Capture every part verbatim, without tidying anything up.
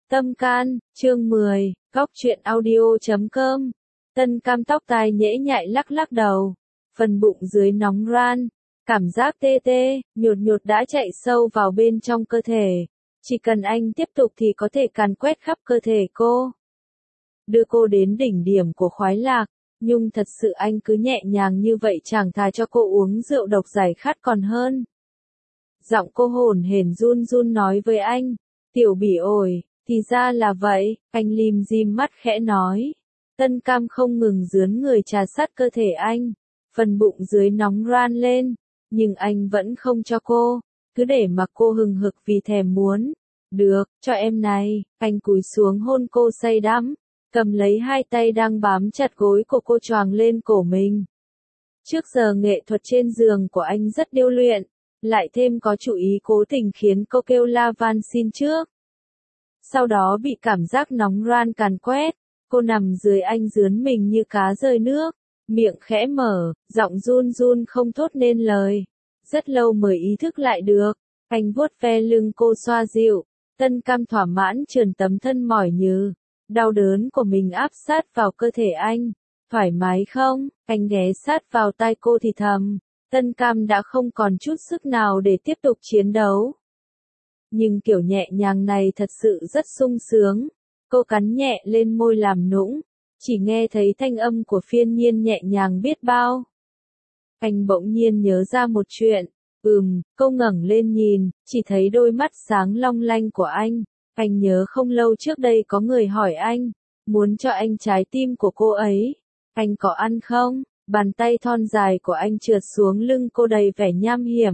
Tâm can, chương mười, góc truyện audio chấm com. Tân Cam tóc tai nhễ nhại lắc lắc đầu. Phần bụng dưới nóng ran. Cảm giác tê tê, nhột nhột đã chạy sâu vào bên trong cơ thể. Chỉ cần anh tiếp tục thì có thể càn quét khắp cơ thể cô. Đưa cô đến đỉnh điểm của khoái lạc. Nhưng thật sự anh cứ nhẹ nhàng như vậy chẳng thà cho cô uống rượu độc giải khát còn hơn. Giọng cô hồn hển run run nói với anh. Tiểu bỉ ổi. Thì ra là vậy, anh lim dim mắt khẽ nói. Tân Cam không ngừng dướn người trà sát cơ thể anh. Phần bụng dưới nóng ran lên. Nhưng anh vẫn không cho cô. Cứ để mặc cô hừng hực vì thèm muốn. Được, cho em này. Anh cúi xuống hôn cô say đắm. Cầm lấy hai tay đang bám chặt gối của cô choàng lên cổ mình. Trước giờ nghệ thuật trên giường của anh rất điêu luyện. Lại thêm có chủ ý cố tình khiến cô kêu la van xin trước. Sau đó bị cảm giác nóng ran càn quét, cô nằm dưới anh dướn mình như cá rơi nước, miệng khẽ mở, giọng run run không thốt nên lời. Rất lâu mới ý thức lại được, anh vuốt ve lưng cô xoa dịu, Tân Cam thỏa mãn trườn tấm thân mỏi nhừ, đau đớn của mình áp sát vào cơ thể anh. Thoải mái không? Anh ghé sát vào tai cô thì thầm. Tân Cam đã không còn chút sức nào để tiếp tục chiến đấu. Nhưng kiểu nhẹ nhàng này thật sự rất sung sướng. Cô cắn nhẹ lên môi làm nũng. Chỉ nghe thấy thanh âm của Phiên Nhiên nhẹ nhàng biết bao. Anh bỗng nhiên nhớ ra một chuyện. Ừm, cô ngẩng lên nhìn, chỉ thấy đôi mắt sáng long lanh của anh. Anh nhớ không lâu trước đây có người hỏi anh, muốn cho anh trái tim của cô ấy. Anh có ăn không? Bàn tay thon dài của anh trượt xuống lưng cô đầy vẻ nham hiểm.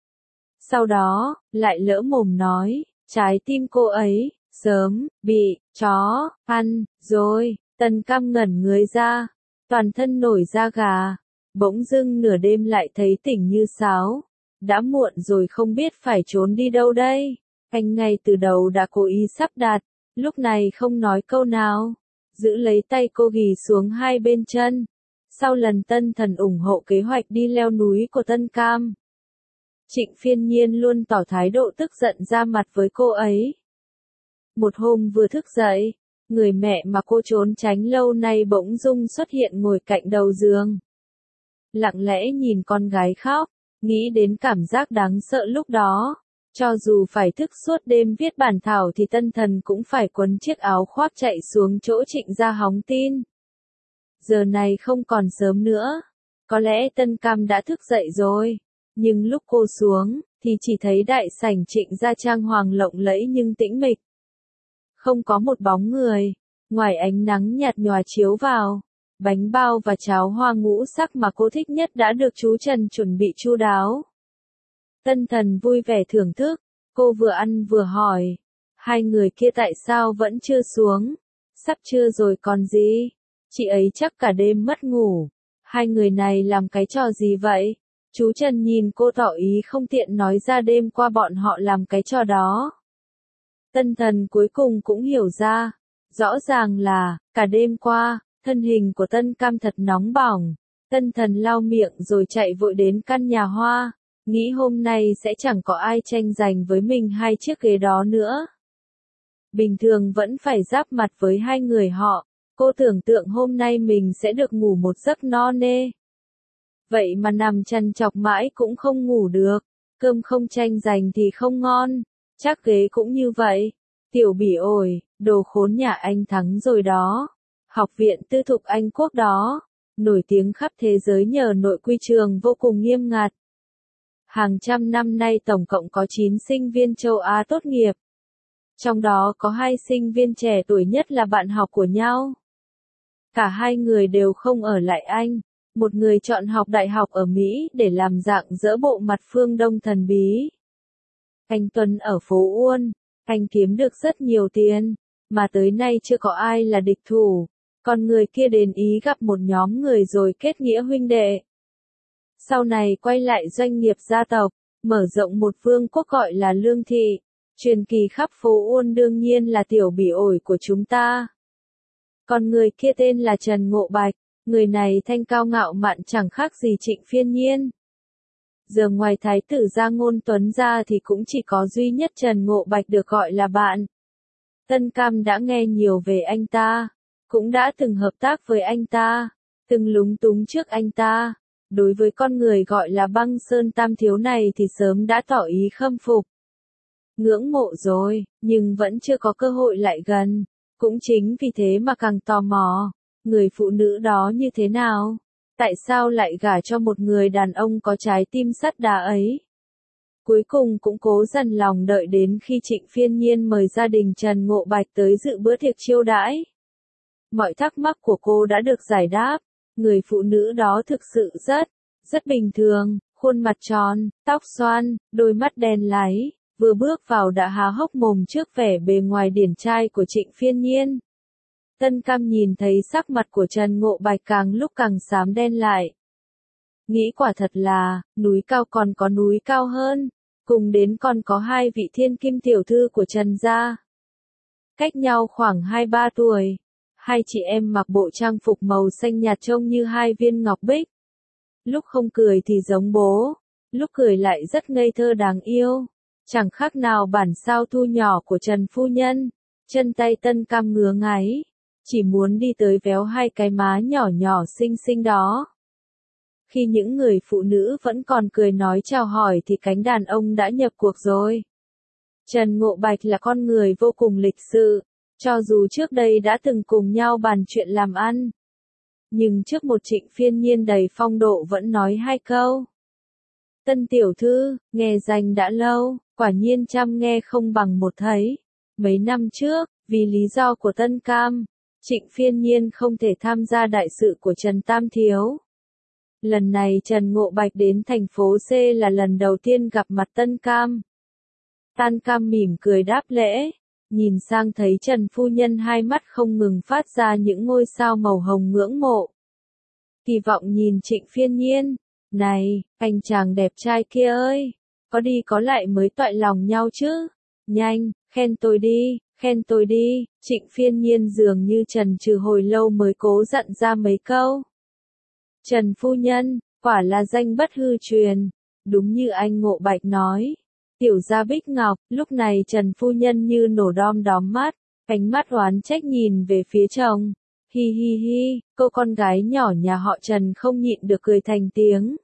Sau đó, lại lỡ mồm nói, trái tim cô ấy, sớm, bị, chó, ăn, rồi. Tân Cam ngẩn người ra, toàn thân nổi da gà. Bỗng dưng nửa đêm lại thấy tỉnh như sáo. Đã muộn rồi không biết phải trốn đi đâu đây. Anh ngay từ đầu đã cố ý sắp đặt, lúc này không nói câu nào. Giữ lấy tay cô ghì xuống hai bên chân. Sau lần Tân Thần ủng hộ kế hoạch đi leo núi của Tân Cam, Trịnh Phiên Nhiên luôn tỏ thái độ tức giận ra mặt với cô ấy. Một hôm vừa thức dậy, người mẹ mà cô trốn tránh lâu nay bỗng dưng xuất hiện ngồi cạnh đầu giường. Lặng lẽ nhìn con gái khóc, nghĩ đến cảm giác đáng sợ lúc đó. Cho dù phải thức suốt đêm viết bản thảo thì Tân Thần cũng phải quấn chiếc áo khoác chạy xuống chỗ Trịnh ra hóng tin. Giờ này không còn sớm nữa. Có lẽ Tân Cam đã thức dậy rồi. Nhưng lúc cô xuống, thì chỉ thấy đại sảnh Trịnh gia trang hoàng lộng lẫy nhưng tĩnh mịch. Không có một bóng người. Ngoài ánh nắng nhạt nhòa chiếu vào, bánh bao và cháo hoa ngũ sắc mà cô thích nhất đã được chú Trần chuẩn bị chu đáo. Tân Thần vui vẻ thưởng thức. Cô vừa ăn vừa hỏi. Hai người kia tại sao vẫn chưa xuống? Sắp trưa rồi còn gì? Chị ấy chắc cả đêm mất ngủ. Hai người này làm cái trò gì vậy? Chú Trần nhìn cô tỏ ý không tiện nói ra đêm qua bọn họ làm cái trò đó. Tân Thần cuối cùng cũng hiểu ra. Rõ ràng là, cả đêm qua, thân hình của Tân Cam thật nóng bỏng. Tân Thần lau miệng rồi chạy vội đến căn nhà hoa. Nghĩ hôm nay sẽ chẳng có ai tranh giành với mình hai chiếc ghế đó nữa. Bình thường vẫn phải giáp mặt với hai người họ. Cô tưởng tượng hôm nay mình sẽ được ngủ một giấc no nê. Vậy mà nằm chằn chọc mãi cũng không ngủ được. Cơm không tranh giành thì không ngon. Chắc ghế cũng như vậy. Tiểu bỉ ổi, đồ khốn nhà anh thắng rồi đó. Học viện tư thục Anh Quốc đó. Nổi tiếng khắp thế giới nhờ nội quy trường vô cùng nghiêm ngặt. Hàng trăm năm nay tổng cộng có chín sinh viên châu Á tốt nghiệp. Trong đó có hai sinh viên trẻ tuổi nhất là bạn học của nhau. Cả hai người đều không ở lại Anh. Một người chọn học đại học ở Mỹ để làm dạng dỡ bộ mặt phương Đông thần bí. Anh Tuấn ở phố Uôn. Anh kiếm được rất nhiều tiền. Mà tới nay chưa có ai là địch thủ. Còn người kia đến Ý gặp một nhóm người rồi kết nghĩa huynh đệ. Sau này quay lại doanh nghiệp gia tộc. Mở rộng một vương quốc gọi là Lương Thị. Truyền kỳ khắp phố Uôn đương nhiên là tiểu bỉ ổi của chúng ta. Còn người kia tên là Trần Ngộ Bạch. Người này thanh cao ngạo mạn chẳng khác gì Trịnh Phiên Nhiên. Giờ ngoài thái tử Gia Ngôn Tuấn ra thì cũng chỉ có duy nhất Trần Ngộ Bạch được gọi là bạn. Tân Cam đã nghe nhiều về anh ta, cũng đã từng hợp tác với anh ta, từng lúng túng trước anh ta. Đối với con người gọi là Băng Sơn Tam Thiếu này thì sớm đã tỏ ý khâm phục. Ngưỡng mộ rồi, nhưng vẫn chưa có cơ hội lại gần. Cũng chính vì thế mà càng tò mò, người phụ nữ đó như thế nào? Tại sao lại gả cho một người đàn ông có trái tim sắt đá ấy? Cuối cùng cũng cố dằn lòng đợi đến khi Trịnh Phiên Nhiên mời gia đình Trần Ngộ Bạch tới dự bữa tiệc chiêu đãi. Mọi thắc mắc của cô đã được giải đáp. Người phụ nữ đó thực sự rất, rất bình thường, khuôn mặt tròn, tóc xoăn, đôi mắt đen láy, vừa bước vào đã há hốc mồm trước vẻ bề ngoài điển trai của Trịnh Phiên Nhiên. Tân Cam nhìn thấy sắc mặt của Trần Ngộ Bạch càng lúc càng xám đen lại. Nghĩ quả thật là, núi cao còn có núi cao hơn, cùng đến còn có hai vị thiên kim tiểu thư của Trần gia. Cách nhau khoảng hai ba tuổi. Hai chị em mặc bộ trang phục màu xanh nhạt trông như hai viên ngọc bích. Lúc không cười thì giống bố, lúc cười lại rất ngây thơ đáng yêu. Chẳng khác nào bản sao thu nhỏ của Trần phu nhân. Chân tay Tân Cam ngứa ngáy, chỉ muốn đi tới véo hai cái má nhỏ nhỏ xinh xinh đó. Khi những người phụ nữ vẫn còn cười nói chào hỏi thì cánh đàn ông đã nhập cuộc rồi. Trần Ngộ Bạch là con người vô cùng lịch sự. Cho dù trước đây đã từng cùng nhau bàn chuyện làm ăn, nhưng trước một Trịnh Phiên Nhiên đầy phong độ vẫn nói hai câu. Tân tiểu thư, nghe danh đã lâu, quả nhiên trăm nghe không bằng một thấy. Mấy năm trước, vì lý do của Tân Cam, Trịnh Phiên Nhiên không thể tham gia đại sự của Trần Tam Thiếu. Lần này Trần Ngộ Bạch đến thành phố C là lần đầu tiên gặp mặt Tân Cam. Tân Cam mỉm cười đáp lễ. Nhìn sang thấy Trần phu nhân hai mắt không ngừng phát ra những ngôi sao màu hồng ngưỡng mộ. Kỳ vọng nhìn Trịnh Phiên Nhiên, này, anh chàng đẹp trai kia ơi, có đi có lại mới toại lòng nhau chứ, nhanh, khen tôi đi, khen tôi đi, Trịnh Phiên Nhiên dường như trần trừ hồi lâu mới cố dặn ra mấy câu. Trần phu nhân, quả là danh bất hư truyền, đúng như anh Ngộ Bạch nói. Tiểu gia Bích Ngọc, lúc này Trần phu nhân như nổ đom đóm mắt, ánh mắt oán trách nhìn về phía chồng. Hi hi hi, cô con gái nhỏ nhà họ Trần không nhịn được cười thành tiếng.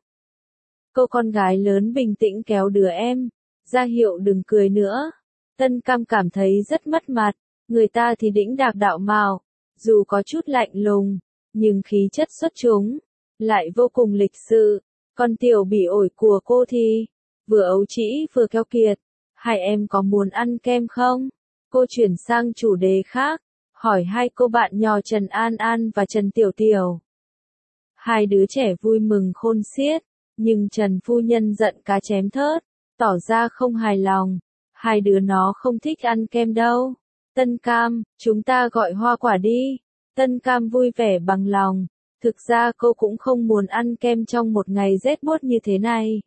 Cô con gái lớn bình tĩnh kéo đứa em, ra hiệu đừng cười nữa. Tân Cam cảm thấy rất mất mặt, người ta thì đĩnh đạc đạo mạo, dù có chút lạnh lùng, nhưng khí chất xuất chúng, lại vô cùng lịch sự. Còn tiểu bỉ ổi của cô thì vừa ấu trĩ vừa keo kiệt. Hai em có muốn ăn kem không? Cô chuyển sang chủ đề khác, hỏi hai cô bạn nhỏ Trần An An và Trần Tiểu Tiểu. Hai đứa trẻ vui mừng khôn xiết, nhưng Trần phu nhân giận cá chém thớt, tỏ ra không hài lòng. Hai đứa nó không thích ăn kem đâu. Tân Cam, chúng ta gọi hoa quả đi. Tân Cam vui vẻ bằng lòng. Thực ra cô cũng không muốn ăn kem trong một ngày rét buốt như thế này.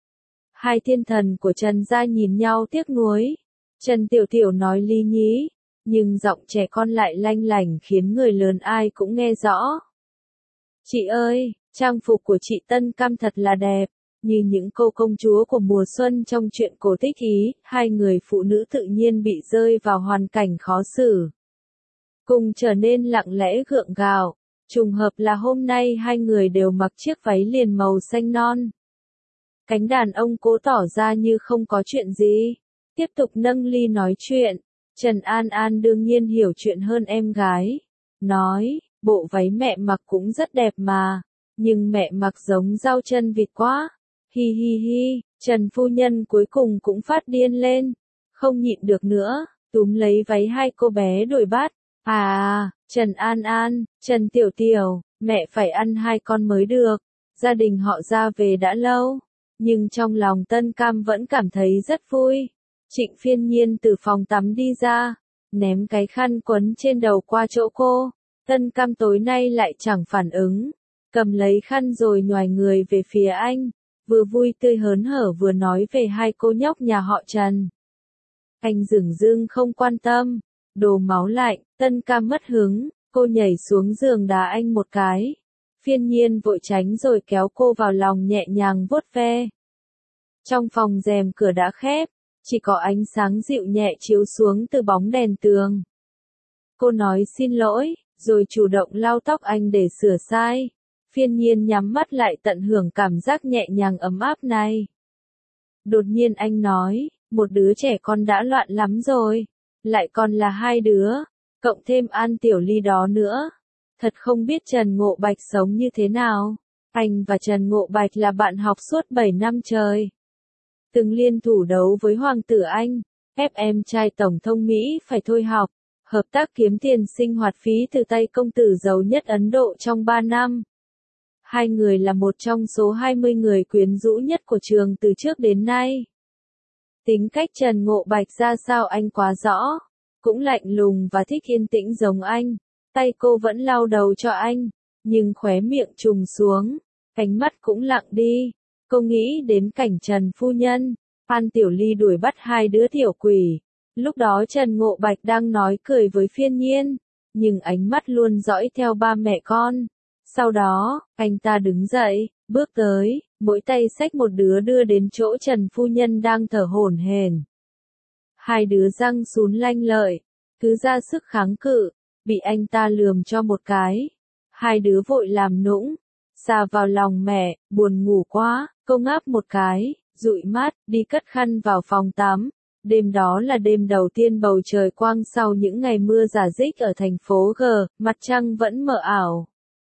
Hai thiên thần của Trần gia nhìn nhau tiếc nuối. Trần Tiểu Tiểu nói lý nhí, nhưng giọng trẻ con lại lanh lảnh khiến người lớn ai cũng nghe rõ. Chị ơi, trang phục của chị Tân Cam thật là đẹp, như những cô công chúa của mùa xuân trong truyện cổ tích Ý. Hai người phụ nữ tự nhiên bị rơi vào hoàn cảnh khó xử, cùng trở nên lặng lẽ gượng gạo. Trùng hợp là hôm nay hai người đều mặc chiếc váy liền màu xanh non. Cánh đàn ông cố tỏ ra như không có chuyện gì, tiếp tục nâng ly nói chuyện. Trần An An đương nhiên hiểu chuyện hơn em gái, nói, bộ váy mẹ mặc cũng rất đẹp mà, nhưng mẹ mặc giống rau chân vịt quá. Hi hi hi, Trần phu nhân cuối cùng cũng phát điên lên, không nhịn được nữa, túm lấy váy hai cô bé đuổi bắt. À, Trần An An, Trần Tiểu Tiểu, mẹ phải ăn hai con mới được. Gia đình họ ra về đã lâu, nhưng trong lòng Tân Cam vẫn cảm thấy rất vui. Trịnh Phiên Nhiên từ phòng tắm đi ra, ném cái khăn quấn trên đầu qua chỗ cô. Tân Cam tối nay lại chẳng phản ứng, cầm lấy khăn rồi nhoài người về phía anh, vừa vui tươi hớn hở vừa nói về hai cô nhóc nhà họ Trần. Anh dửng dưng không quan tâm, đồ máu lạnh. Tân Cam mất hứng, cô nhảy xuống giường đá anh một cái. Phiên Nhiên vội tránh rồi kéo cô vào lòng nhẹ nhàng vuốt ve. Trong phòng rèm cửa đã khép, Chỉ có ánh sáng dịu nhẹ chiếu xuống từ bóng đèn tường. Cô nói xin lỗi, rồi chủ động lau tóc anh để sửa sai. Phiên Nhiên nhắm mắt lại tận hưởng cảm giác nhẹ nhàng ấm áp này. Đột nhiên anh nói, một đứa trẻ con đã loạn lắm rồi. Lại còn là hai đứa, cộng thêm An Tiểu Ly đó nữa. Thật không biết Trần Ngộ Bạch sống như thế nào. Anh và Trần Ngộ Bạch là bạn học suốt bảy năm trời. Từng liên thủ đấu với Hoàng tử Anh, ép em trai Tổng thống Mỹ phải thôi học, hợp tác kiếm tiền sinh hoạt phí từ tay công tử giàu nhất Ấn Độ trong ba năm. Hai người là một trong số hai mươi người quyến rũ nhất của trường từ trước đến nay. Tính cách Trần Ngộ Bạch ra sao anh quá rõ, cũng lạnh lùng và thích yên tĩnh giống anh. Tay cô vẫn lau đầu cho anh, nhưng khóe miệng trùng xuống, ánh mắt cũng lặng đi. Cô nghĩ đến cảnh Trần phu nhân, An Tiểu Ly đuổi bắt hai đứa tiểu quỷ. Lúc đó Trần Ngộ Bạch đang nói cười với Phiên Nhiên, nhưng ánh mắt luôn dõi theo ba mẹ con. Sau đó, anh ta đứng dậy, bước tới, mỗi tay xách một đứa đưa đến chỗ Trần phu nhân đang thở hổn hển. Hai đứa răng sún lanh lợi, cứ ra sức kháng cự, bị anh ta lườm cho một cái. Hai đứa vội làm nũng, xà vào lòng mẹ, buồn ngủ quá, cô ngáp một cái, dụi mắt, đi cất khăn vào phòng tắm. Đêm đó là đêm đầu tiên bầu trời quang sau những ngày mưa rả rích ở thành phố G, mặt trăng vẫn mờ ảo.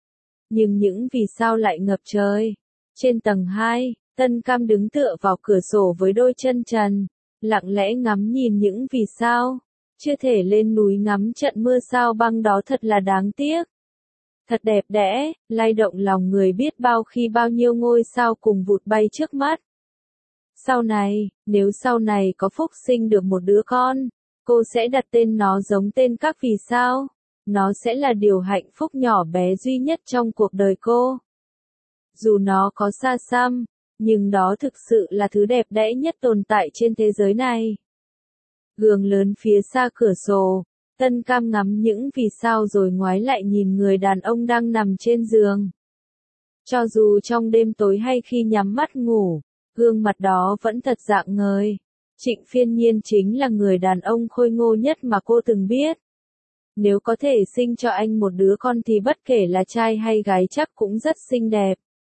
Nhưng những vì sao lại ngập trời. Trên tầng hai, Tân Cam đứng tựa vào cửa sổ với đôi chân trần, lặng lẽ ngắm nhìn những vì sao. Chưa thể lên núi ngắm trận mưa sao băng đó thật là đáng tiếc. Thật đẹp đẽ, lay động lòng người biết bao khi bao nhiêu ngôi sao cùng vụt bay trước mắt. Sau này, nếu sau này có phúc sinh được một đứa con, cô sẽ đặt tên nó giống tên các vì sao. Nó sẽ là điều hạnh phúc nhỏ bé duy nhất trong cuộc đời cô. Dù nó có xa xăm, nhưng đó thực sự là thứ đẹp đẽ nhất tồn tại trên thế giới này. Gương lớn phía xa cửa sổ, Tân Cam ngắm những vì sao rồi ngoái lại nhìn người đàn ông đang nằm trên giường. Cho dù trong đêm tối hay khi nhắm mắt ngủ, gương mặt đó vẫn thật rạng ngời. Trịnh Phiên Nhiên chính là người đàn ông khôi ngô nhất mà cô từng biết. Nếu có thể sinh cho anh một đứa con thì bất kể là trai hay gái chắc cũng rất xinh đẹp.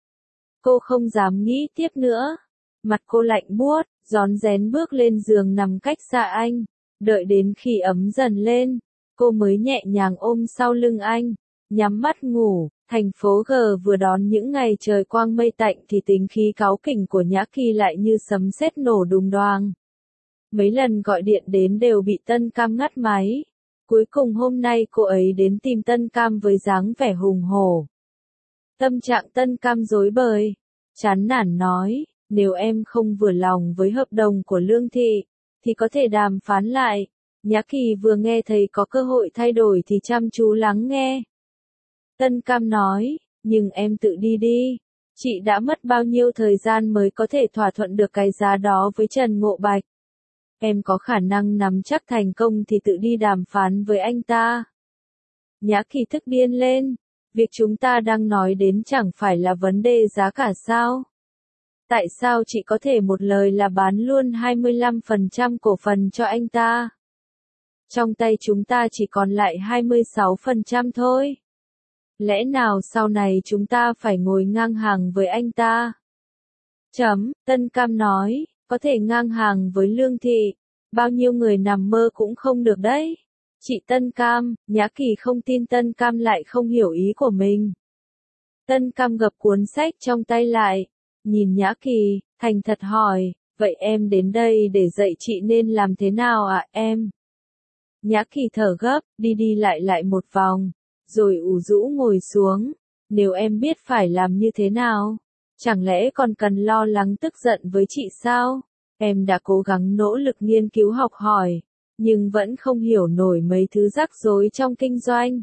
Cô không dám nghĩ tiếp nữa. Mặt cô lạnh buốt, rón rén bước lên giường nằm cách xa anh. Đợi đến khi ấm dần lên, cô mới nhẹ nhàng ôm sau lưng anh, nhắm mắt ngủ. Thành phố G vừa đón những ngày trời quang mây tạnh thì tính khí cáu kỉnh của Nhã Kỳ lại như sấm sét nổ đùng đoàng. Mấy lần gọi điện đến đều bị Tân Cam ngắt máy. Cuối cùng hôm nay cô ấy đến tìm Tân Cam với dáng vẻ hùng hổ. Tâm trạng Tân Cam rối bời, chán nản nói, nếu em không vừa lòng với hợp đồng của Lương Thị, thì có thể đàm phán lại. Nhã Kỳ vừa nghe thấy có cơ hội thay đổi thì chăm chú lắng nghe. Tân Cam nói, nhưng em tự đi đi. Chị đã mất bao nhiêu thời gian mới có thể thỏa thuận được cái giá đó với Trần Ngộ Bạch. Em có khả năng nắm chắc thành công thì tự đi đàm phán với anh ta. Nhã Kỳ tức điên lên. Việc chúng ta đang nói đến chẳng phải là vấn đề giá cả sao? Tại sao chị có thể một lời là bán luôn hai mươi lăm phần trăm cổ phần cho anh ta? Trong tay chúng ta chỉ còn lại hai mươi sáu phần trăm thôi. Lẽ nào sau này chúng ta phải ngồi ngang hàng với anh ta? Chấm, Tân Cam nói, có thể ngang hàng với Lương Thị. Bao nhiêu người nằm mơ cũng không được đấy. Chị Tân Cam, Nhã Kỳ không tin Tân Cam lại không hiểu ý của mình. Tân Cam gập cuốn sách trong tay lại, nhìn Nhã Kỳ, thành thật hỏi, vậy em đến đây để dạy chị nên làm thế nào ạ à, em? Nhã Kỳ thở gấp, đi đi lại lại một vòng, rồi ủ rũ ngồi xuống. Nếu em biết phải làm như thế nào, chẳng lẽ còn cần lo lắng tức giận với chị sao? Em đã cố gắng nỗ lực nghiên cứu học hỏi, nhưng vẫn không hiểu nổi mấy thứ rắc rối trong kinh doanh.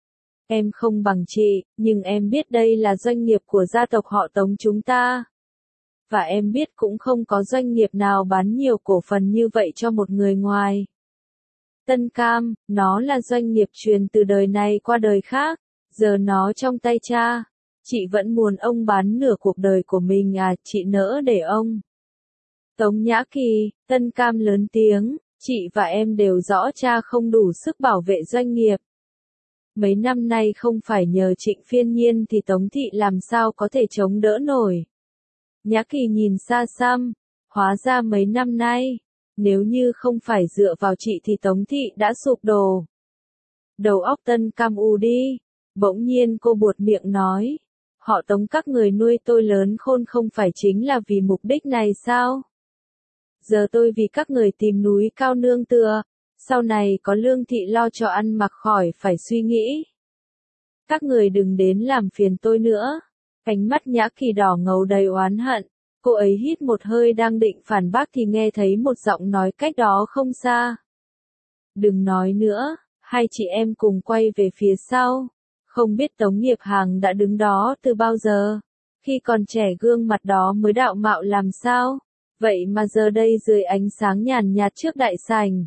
Em không bằng chị, nhưng em biết đây là doanh nghiệp của gia tộc họ Tống chúng ta. Và em biết cũng không có doanh nghiệp nào bán nhiều cổ phần như vậy cho một người ngoài. Tân Cam, nó là doanh nghiệp truyền từ đời này qua đời khác, giờ nó trong tay cha. Chị vẫn muốn ông bán nửa cuộc đời của mình à, chị nỡ để ông. Tống Nhã Kỳ, Tân Cam lớn tiếng, chị và em đều rõ cha không đủ sức bảo vệ doanh nghiệp. Mấy năm nay không phải nhờ Trịnh Phiên Nhiên thì Tống Thị làm sao có thể chống đỡ nổi. Nhã Kỳ nhìn xa xăm, hóa ra mấy năm nay, nếu như không phải dựa vào chị thì Tống Thị đã sụp đổ. Đầu óc Tân Cam u đi, bỗng nhiên cô buột miệng nói, họ Tống các người nuôi tôi lớn khôn không phải chính là vì mục đích này sao? Giờ tôi vì các người tìm núi cao nương tựa, sau này có Lương Thị lo cho ăn mặc khỏi phải suy nghĩ. Các người đừng đến làm phiền tôi nữa. Ánh mắt Nhã Kỳ đỏ ngầu đầy oán hận, cô ấy hít một hơi đang định phản bác thì nghe thấy một giọng nói cách đó không xa. Đừng nói nữa, hai chị em cùng quay về phía sau. Không biết Tống Nghiệp Hàng đã đứng đó từ bao giờ, khi còn trẻ gương mặt đó mới đạo mạo làm sao, vậy mà giờ đây dưới ánh sáng nhàn nhạt trước đại sảnh.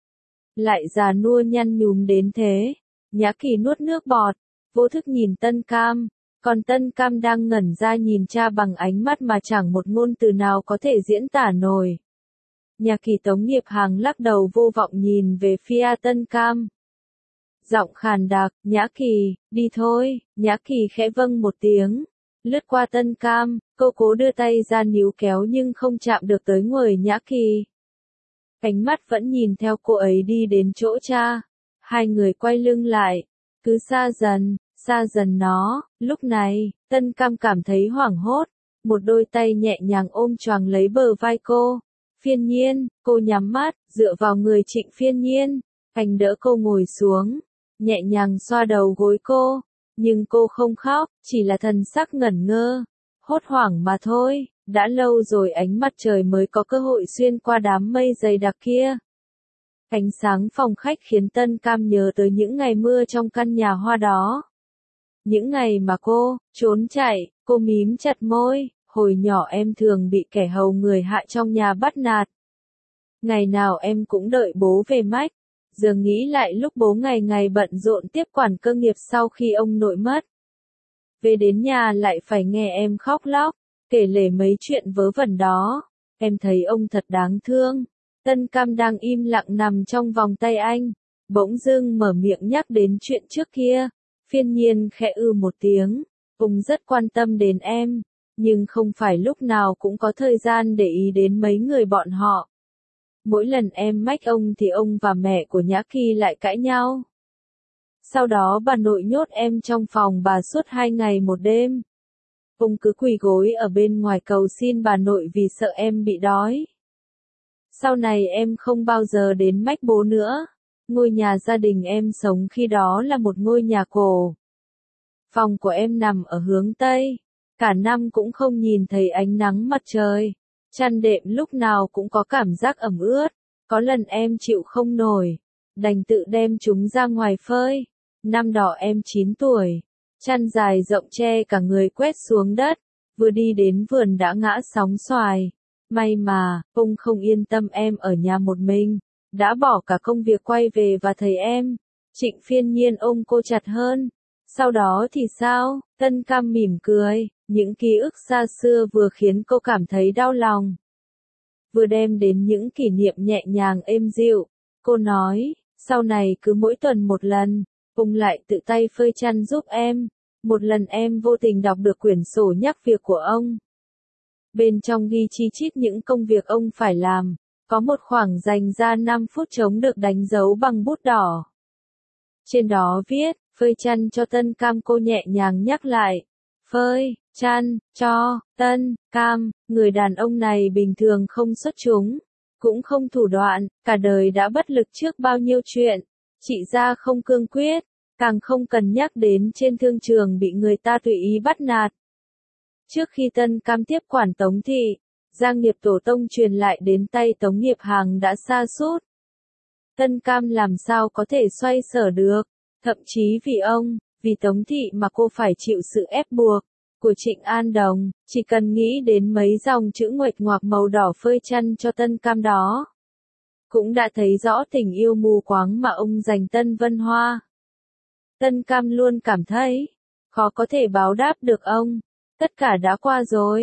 Lại già nua nhăn nhúm đến thế, Nhã Kỳ nuốt nước bọt, vô thức nhìn Tân Cam, còn Tân Cam đang ngẩn ra nhìn cha bằng ánh mắt mà chẳng một ngôn từ nào có thể diễn tả nổi. Nhã Kỳ Tống Nghiệp Hàng lắc đầu vô vọng nhìn về phía Tân Cam. Giọng khàn đặc, Nhã Kỳ, đi thôi, Nhã Kỳ khẽ vâng một tiếng, lướt qua Tân Cam, cô cố đưa tay ra níu kéo nhưng không chạm được tới người Nhã Kỳ. Ánh mắt vẫn nhìn theo cô ấy đi đến chỗ cha, hai người quay lưng lại, cứ xa dần, xa dần nó, lúc này, Tân Cam cảm thấy hoảng hốt, một đôi tay nhẹ nhàng ôm choàng lấy bờ vai cô. Phiên Nhiên, cô nhắm mắt, dựa vào người Trịnh Phiên Nhiên, anh đỡ cô ngồi xuống, nhẹ nhàng xoa đầu gối cô, nhưng cô không khóc, chỉ là thần sắc ngẩn ngơ, hốt hoảng mà thôi, đã lâu rồi ánh mặt trời mới có cơ hội xuyên qua đám mây dày đặc kia. Ánh sáng phòng khách khiến Tân Cam nhớ tới những ngày mưa trong căn nhà hoa đó. Những ngày mà cô, trốn chạy, cô mím chặt môi, hồi nhỏ em thường bị kẻ hầu người hại trong nhà bắt nạt. Ngày nào em cũng đợi bố về mách, giờ nghĩ lại lúc bố ngày ngày bận rộn tiếp quản cơ nghiệp sau khi ông nội mất. Về đến nhà lại phải nghe em khóc lóc, kể lể mấy chuyện vớ vẩn đó, em thấy ông thật đáng thương. Tân Cam đang im lặng nằm trong vòng tay anh, bỗng dưng mở miệng nhắc đến chuyện trước kia. Phiên Nhiên khẽ ư một tiếng, ông rất quan tâm đến em, nhưng không phải lúc nào cũng có thời gian để ý đến mấy người bọn họ. Mỗi lần em mách ông thì ông và mẹ của Nhã Kỳ lại cãi nhau. Sau đó bà nội nhốt em trong phòng bà suốt hai ngày một đêm. Ông cứ quỳ gối ở bên ngoài cầu xin bà nội vì sợ em bị đói. Sau này em không bao giờ đến mách bố nữa. Ngôi nhà gia đình em sống khi đó là một ngôi nhà cổ. Phòng của em nằm ở hướng Tây. Cả năm cũng không nhìn thấy ánh nắng mặt trời. Chăn đệm lúc nào cũng có cảm giác ẩm ướt. Có lần em chịu không nổi, đành tự đem chúng ra ngoài phơi. Năm đó em chín tuổi. Chăn dài rộng che cả người quét xuống đất. Vừa đi đến vườn đã ngã sóng xoài. May mà, ông không yên tâm em ở nhà một mình. Đã bỏ cả công việc quay về và thấy em. Trịnh Phiên Nhiên ôm cô chặt hơn. Sau đó thì sao? Tân Cam mỉm cười. Những ký ức xa xưa vừa khiến cô cảm thấy đau lòng, vừa đem đến những kỷ niệm nhẹ nhàng êm dịu. Cô nói, sau này cứ mỗi tuần một lần, ông lại tự tay phơi chăn giúp em. Một lần em vô tình đọc được quyển sổ nhắc việc của ông. Bên trong ghi chi chít những công việc ông phải làm. Có một khoảng dành ra năm phút trống được đánh dấu bằng bút đỏ. Trên đó viết, phơi chăn cho Tân Cam. Cô nhẹ nhàng nhắc lại, phơi chăn cho Tân Cam. Người đàn ông này bình thường không xuất chúng, cũng không thủ đoạn, cả đời đã bất lực trước bao nhiêu chuyện. Chị ra không cương quyết, càng không cần nhắc đến trên thương trường bị người ta tùy ý bắt nạt. Trước khi Tân Cam tiếp quản Tống Thị, gia nghiệp tổ tông truyền lại đến tay Tống Nghiệp Hàng đã sa sút. Tân Cam làm sao có thể xoay sở được, thậm chí vì ông, vì Tống Thị mà cô phải chịu sự ép buộc của Trịnh An Đồng. Chỉ cần nghĩ đến mấy dòng chữ nguệch ngoạc màu đỏ phơi chăn cho Tân Cam đó, cũng đã thấy rõ tình yêu mù quáng mà ông dành Tân Vân Hoa. Tân Cam luôn cảm thấy khó có thể báo đáp được ông, tất cả đã qua rồi.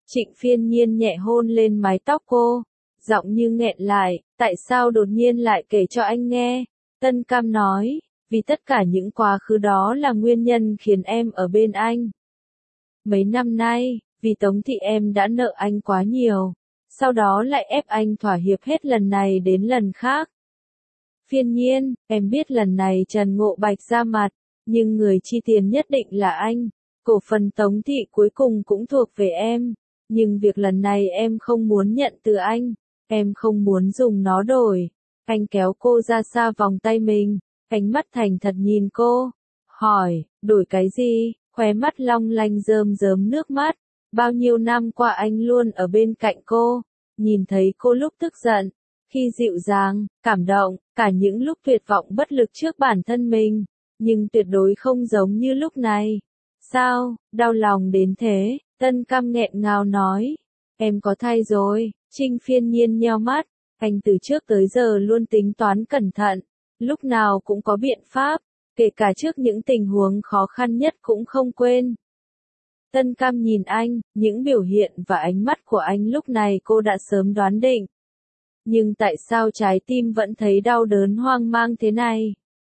Trịnh Phiên Nhiên nhẹ hôn lên mái tóc cô, giọng như nghẹn lại, tại sao đột nhiên lại kể cho anh nghe? Tân Cam nói, vì tất cả những quá khứ đó là nguyên nhân khiến em ở bên anh. Mấy năm nay, vì Tống Thị em đã nợ anh quá nhiều, sau đó lại ép anh thỏa hiệp hết lần này đến lần khác. Phiên Nhiên, em biết lần này Trần Ngộ Bạch ra mặt, nhưng người chi tiền nhất định là anh. Cổ phần Tống Thị cuối cùng cũng thuộc về em, nhưng việc lần này em không muốn nhận từ anh, em không muốn dùng nó đổi. Anh kéo cô ra xa vòng tay mình, ánh mắt thành thật nhìn cô, hỏi, đổi cái gì? Khóe mắt long lanh rơm rớm nước mắt. Bao nhiêu năm qua anh luôn ở bên cạnh cô, nhìn thấy cô lúc tức giận, khi dịu dàng, cảm động, cả những lúc tuyệt vọng bất lực trước bản thân mình, nhưng tuyệt đối không giống như lúc này. Sao, đau lòng đến thế? Tân Cam nghẹn ngào nói, em có thai rồi. Trinh Phiên Nhiên nheo mắt, anh từ trước tới giờ luôn tính toán cẩn thận, lúc nào cũng có biện pháp, kể cả trước những tình huống khó khăn nhất cũng không quên. Tân Cam nhìn anh, những biểu hiện và ánh mắt của anh lúc này cô đã sớm đoán định. Nhưng tại sao trái tim vẫn thấy đau đớn hoang mang thế này?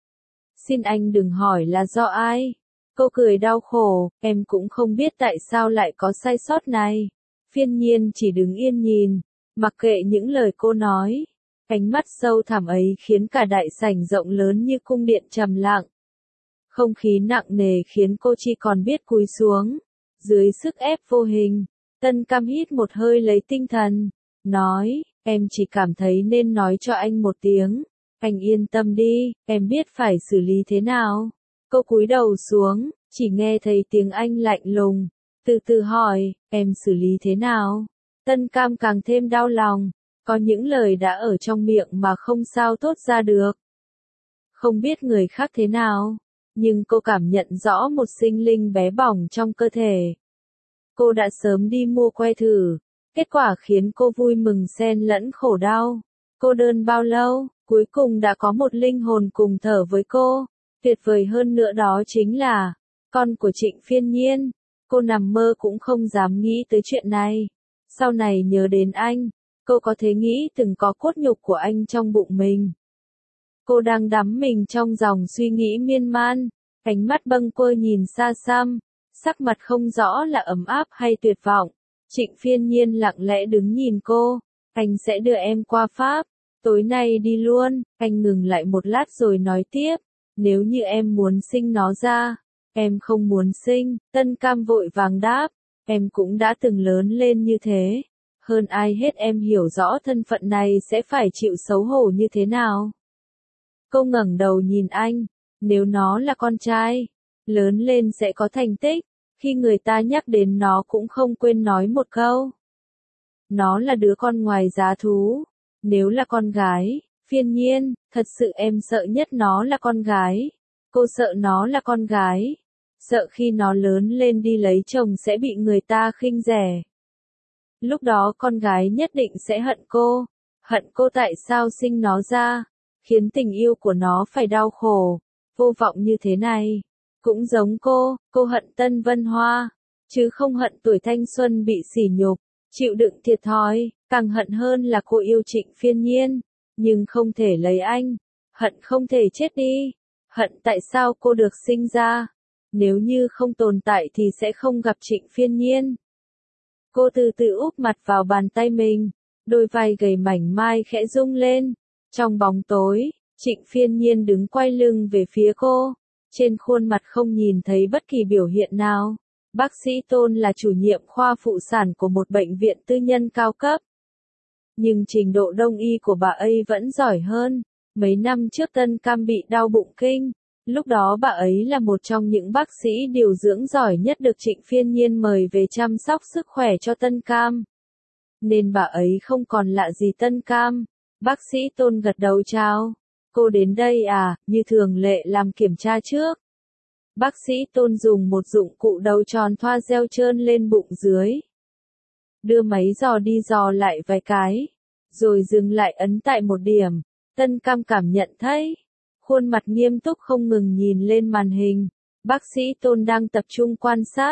Xin anh đừng hỏi là do ai. Cô cười đau khổ, em cũng không biết tại sao lại có sai sót này. Phiên Nhiên chỉ đứng yên nhìn, mặc kệ những lời cô nói. Ánh mắt sâu thẳm ấy khiến cả đại sảnh rộng lớn như cung điện trầm lặng. Không khí nặng nề khiến cô chỉ còn biết cúi xuống. Dưới sức ép vô hình, Tân Cam hít một hơi lấy tinh thần, nói, em chỉ cảm thấy nên nói cho anh một tiếng. Anh yên tâm đi, em biết phải xử lý thế nào. Cô cúi đầu xuống, chỉ nghe thấy tiếng anh lạnh lùng, từ từ hỏi, em xử lý thế nào? Tân Cam càng thêm đau lòng, có những lời đã ở trong miệng mà không sao thốt ra được. Không biết người khác thế nào, nhưng cô cảm nhận rõ một sinh linh bé bỏng trong cơ thể. Cô đã sớm đi mua que thử, kết quả khiến cô vui mừng xen lẫn khổ đau. Cô đơn bao lâu, cuối cùng đã có một linh hồn cùng thở với cô. Tuyệt vời hơn nữa đó chính là, con của Trịnh Phiên Nhiên. Cô nằm mơ cũng không dám nghĩ tới chuyện này. Sau này nhớ đến anh, cô có thể nghĩ từng có cốt nhục của anh trong bụng mình. Cô đang đắm mình trong dòng suy nghĩ miên man, ánh mắt bâng quơ nhìn xa xăm, sắc mặt không rõ là ấm áp hay tuyệt vọng. Trịnh Phiên Nhiên lặng lẽ đứng nhìn cô, anh sẽ đưa em qua Pháp, tối nay đi luôn. Anh ngừng lại một lát rồi nói tiếp, nếu như em muốn sinh nó ra, em không muốn sinh. Tân Cam vội vàng đáp, em cũng đã từng lớn lên như thế, hơn ai hết em hiểu rõ thân phận này sẽ phải chịu xấu hổ như thế nào. Cô ngẩng đầu nhìn anh, nếu nó là con trai, lớn lên sẽ có thành tích, khi người ta nhắc đến nó cũng không quên nói một câu. Nó là đứa con ngoài giá thú, nếu là con gái, Phiên Nhiên, thật sự em sợ nhất nó là con gái. Cô sợ nó là con gái, sợ khi nó lớn lên đi lấy chồng sẽ bị người ta khinh rẻ. Lúc đó con gái nhất định sẽ hận cô, hận cô tại sao sinh nó ra, khiến tình yêu của nó phải đau khổ, vô vọng như thế này. Cũng giống cô, cô hận Tân Vân Hoa, chứ không hận tuổi thanh xuân bị sỉ nhục, chịu đựng thiệt thòi, càng hận hơn là cô yêu Trịnh Phiên Nhiên, nhưng không thể lấy anh, hận không thể chết đi, hận tại sao cô được sinh ra, nếu như không tồn tại thì sẽ không gặp Trịnh Phiên Nhiên. Cô từ từ úp mặt vào bàn tay mình, đôi vai gầy mảnh mai khẽ rung lên, trong bóng tối, Trịnh Phiên Nhiên đứng quay lưng về phía cô. Trên khuôn mặt không nhìn thấy bất kỳ biểu hiện nào. Bác sĩ Tôn là chủ nhiệm khoa phụ sản của một bệnh viện tư nhân cao cấp. Nhưng trình độ đông y của bà ấy vẫn giỏi hơn. Mấy năm trước Tân Cam bị đau bụng kinh. Lúc đó bà ấy là một trong những bác sĩ điều dưỡng giỏi nhất được Trịnh Phiên Nhiên mời về chăm sóc sức khỏe cho Tân Cam. Nên bà ấy không còn lạ gì Tân Cam. Bác sĩ Tôn gật đầu chào. Cô đến đây à, như thường lệ làm kiểm tra trước. Bác sĩ Tôn dùng một dụng cụ đầu tròn thoa gel trơn lên bụng dưới. Đưa máy dò đi dò lại vài cái, rồi dừng lại ấn tại một điểm. Tân Cam cảm nhận thấy, khuôn mặt nghiêm túc không ngừng nhìn lên màn hình. Bác sĩ Tôn đang tập trung quan sát,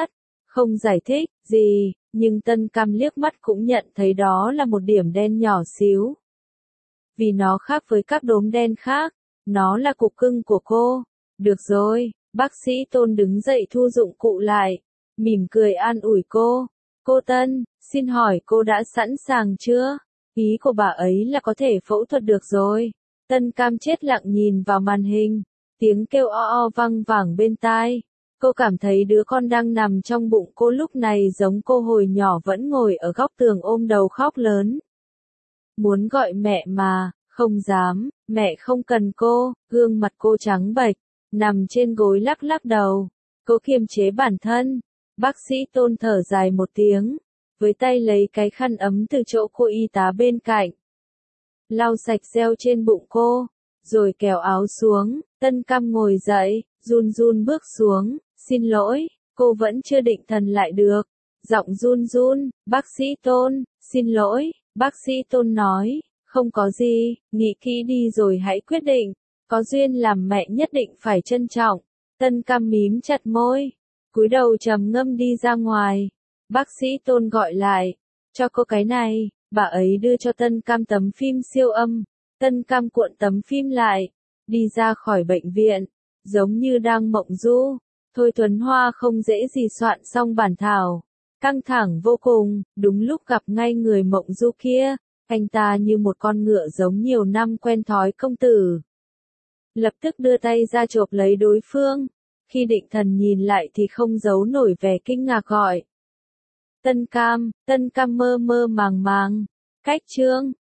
không giải thích gì, nhưng Tân Cam liếc mắt cũng nhận thấy đó là một điểm đen nhỏ xíu. Vì nó khác với các đốm đen khác, nó là cục cưng của cô. Được rồi, bác sĩ Tôn đứng dậy thu dụng cụ lại, mỉm cười an ủi cô. Cô Tân, xin hỏi cô đã sẵn sàng chưa? Ý của bà ấy là có thể phẫu thuật được rồi. Tân Cam chết lặng nhìn vào màn hình, tiếng kêu o o vang vẳng bên tai. Cô cảm thấy đứa con đang nằm trong bụng cô lúc này giống cô hồi nhỏ vẫn ngồi ở góc tường ôm đầu khóc lớn. Muốn gọi mẹ mà, không dám, mẹ không cần cô, gương mặt cô trắng bệch, nằm trên gối lắc lắc đầu. Cô kiềm chế bản thân. Bác sĩ Tôn thở dài một tiếng, với tay lấy cái khăn ấm từ chỗ cô y tá bên cạnh. Lau sạch reo trên bụng cô, rồi kéo áo xuống. Tân Cam ngồi dậy, run run bước xuống. Xin lỗi, cô vẫn chưa định thần lại được. Giọng run run, bác sĩ Tôn, xin lỗi, bác sĩ Tôn nói, không có gì, nghĩ kỹ đi rồi hãy quyết định, có duyên làm mẹ nhất định phải trân trọng. Tân Cam mím chặt môi, cúi đầu trầm ngâm đi ra ngoài. Bác sĩ Tôn gọi lại, cho cô cái này, bà ấy đưa cho Tân Cam tấm phim siêu âm. Tân Cam cuộn tấm phim lại, đi ra khỏi bệnh viện, giống như đang mộng du. Thôi Tuấn Hoa không dễ gì soạn xong bản thảo, căng thẳng vô cùng, đúng lúc gặp ngay người mộng du kia, anh ta như một con ngựa giống nhiều năm quen thói công tử. Lập tức đưa tay ra chộp lấy đối phương, khi định thần nhìn lại thì không giấu nổi vẻ kinh ngạc gọi. Tân Cam, Tân Cam mơ mơ màng màng, cách chương,